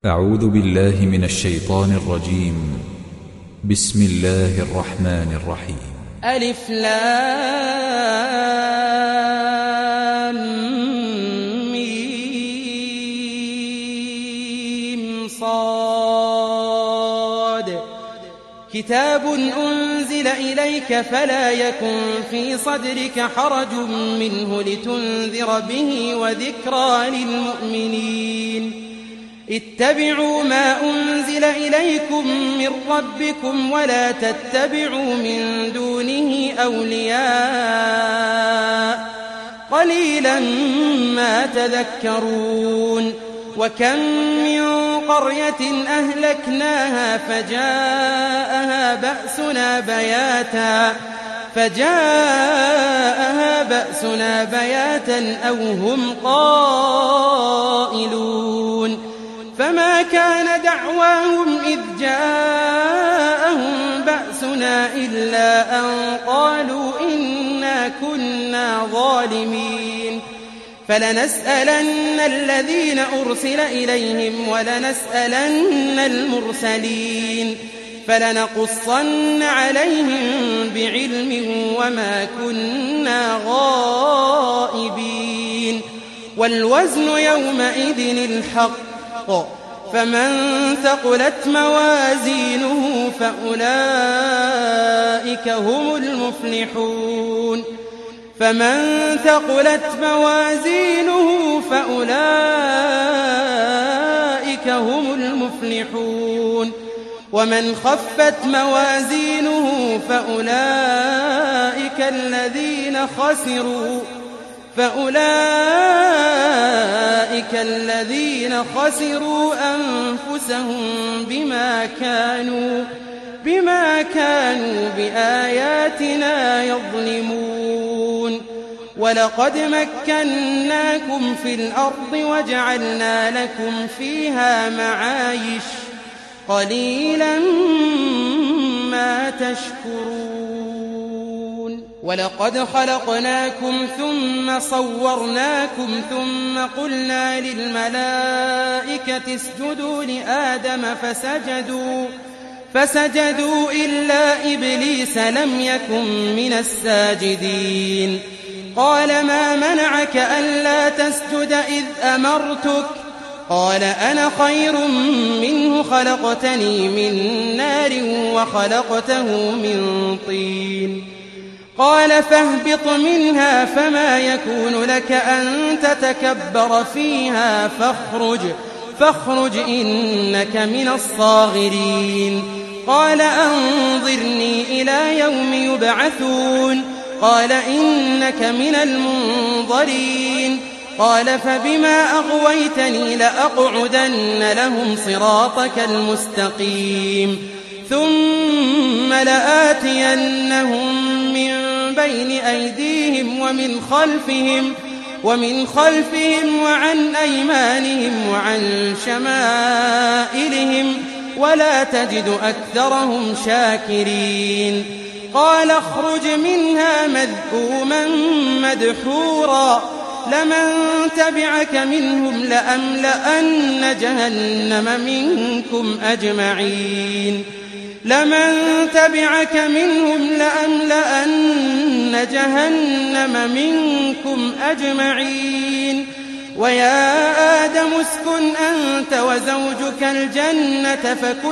أعوذ بالله من الشيطان الرجيم. بسم الله الرحمن الرحيم. ألف لام ميم صاد كتاب أنزل إليك فلا يكن في صدرك حرج منه لتنذر به وذكرى للمؤمنين. اتبعوا ما أنزل إليكم من ربكم ولا تتبعوا من دونه أولياء قليلا ما تذكرون. وكم من قرية أهلكناها فجاءها بأسنا بياتا أو هم قائلون. فما كان دعواهم إذ جاءهم بأسنا إلا أن قالوا إنا كنا ظالمين. فلنسألن الذين أرسل إليهم ولنسألن المرسلين فلنقصن عليهم بعلم وما كنا غائبين. والوزن يومئذ الحق فمن ثقلت موازينه فأولئك هم المفلحون. ومن خفت موازينه فأولئك الذين خسروا أنفسهم بما كانوا بآياتنا يظلمون. ولقد مكناكم في الأرض وجعلنا لكم فيها معايش قليلا ما تشكرون. ولقد خلقناكم ثم صورناكم ثم قلنا للملائكة اسجدوا لآدم فسجدوا إلا إبليس لم يكن من الساجدين. قال ما منعك ألا تسجد إذ أمرتك؟ قال أنا خير منه خلقتني من نار وخلقته من طين. قال فاهبط منها فما يكون لك أن تتكبر فيها فاخرج إنك من الصاغرين. قال أنظرني إلى يوم يبعثون. قال إنك من المنظرين. قال فبما أغويتني لأقعدن لهم صراطك المستقيم ثم لآتينهم من بين أيديهم ومن خلفهم وعن أيمانهم وعن شمائلهم ولا تجد أكثرهم شاكرين. قال اخرج منها مذءوما مدحورا لمن تبعك منهم لأملأن جهنم منكم أجمعين. ويا آدم اسكن أنت وزوجك الجنة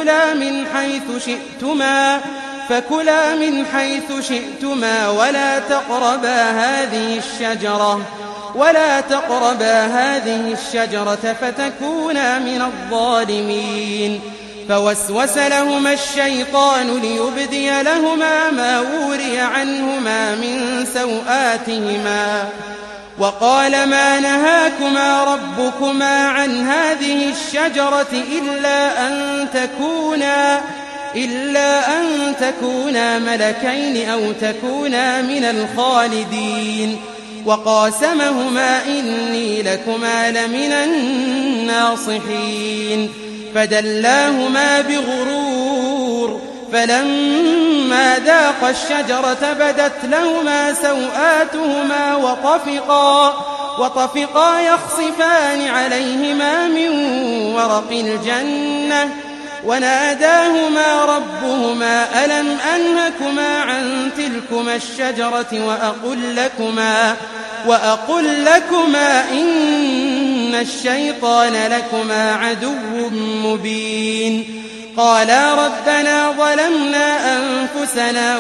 فكلا من حيث شئتما ولا تقربا هذه الشجرة فتكونا من الظالمين. فوسوس لهما الشيطان ليبدي لهما ما وري عنهما من سوآتهما وقال ما نهاكما ربكما عن هذه الشجرة إلا أن تكونا ملكين أو تكونا من الخالدين. وقاسمهما إني لكما لمن الناصحين. فدلاهما بغرور فلما ذاقا الشجرة بدت لهما سوآتهما وطفقا يخصفان عليهما من ورق الجنة وناداهما ربهما ألم أنهكما عن تلكما الشجرة وأقل لكما إن الشيطان لكما عدو مبين قالا ربنا ظلمنا أنفسنا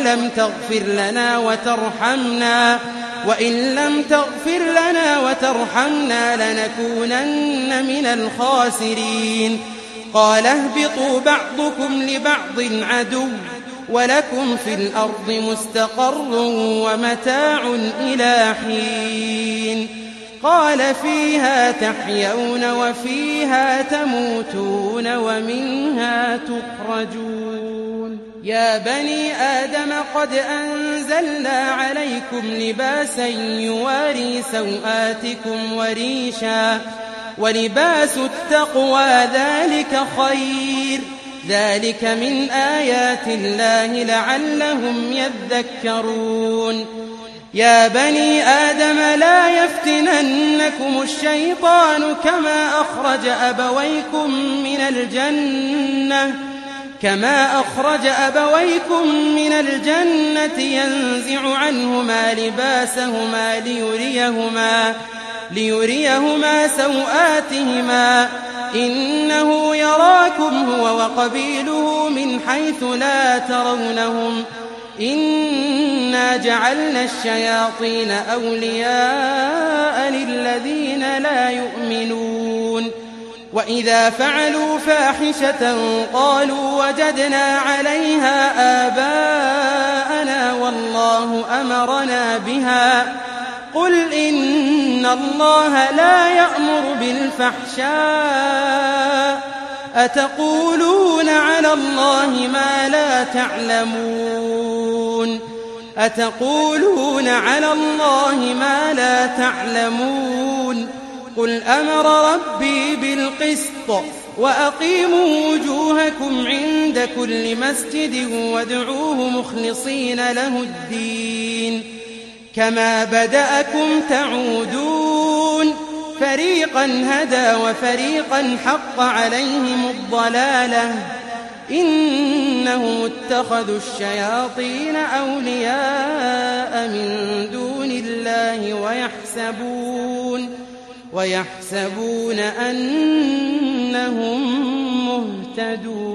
وإن لم تغفر لنا وترحمنا لنكونن من الخاسرين قال اهبطوا بعضكم لبعض عدو ولكم في الأرض مستقر ومتاع إلى حين قال فيها تحيون وفيها تموتون ومنها تخرجون يا بني آدم قد أنزلنا عليكم لباسا يواري سوآتكم وريشا ولباس التقوى ذلك خير ذلك من آيات الله لعلهم يذكرون يا بني آدم لا يفتننكم الشيطان كما أخرج أبويكم من الجنة ينزع عنهما لباسهما ليريهما سوآتهما إنه يراكم هو وقبيله من حيث لا ترونهم إنا جعلنا الشياطين أولياء للذين لا يؤمنون وإذا فعلوا فاحشة قالوا وجدنا عليها آباءنا والله أمرنا بها قل إن الله لا يأمر بالفحشاء أتقولون على الله ما لا تعلمون قل أمر ربي بالقسط وأقيموا وجوهكم عند كل مسجد وادعوه مخلصين له الدين كما بدأكم تعودون فريقا هدى وفريقا حق عليهم الضلالة إنهم اتخذوا الشياطين أولياء من دون الله ويحسبون أنهم مهتدون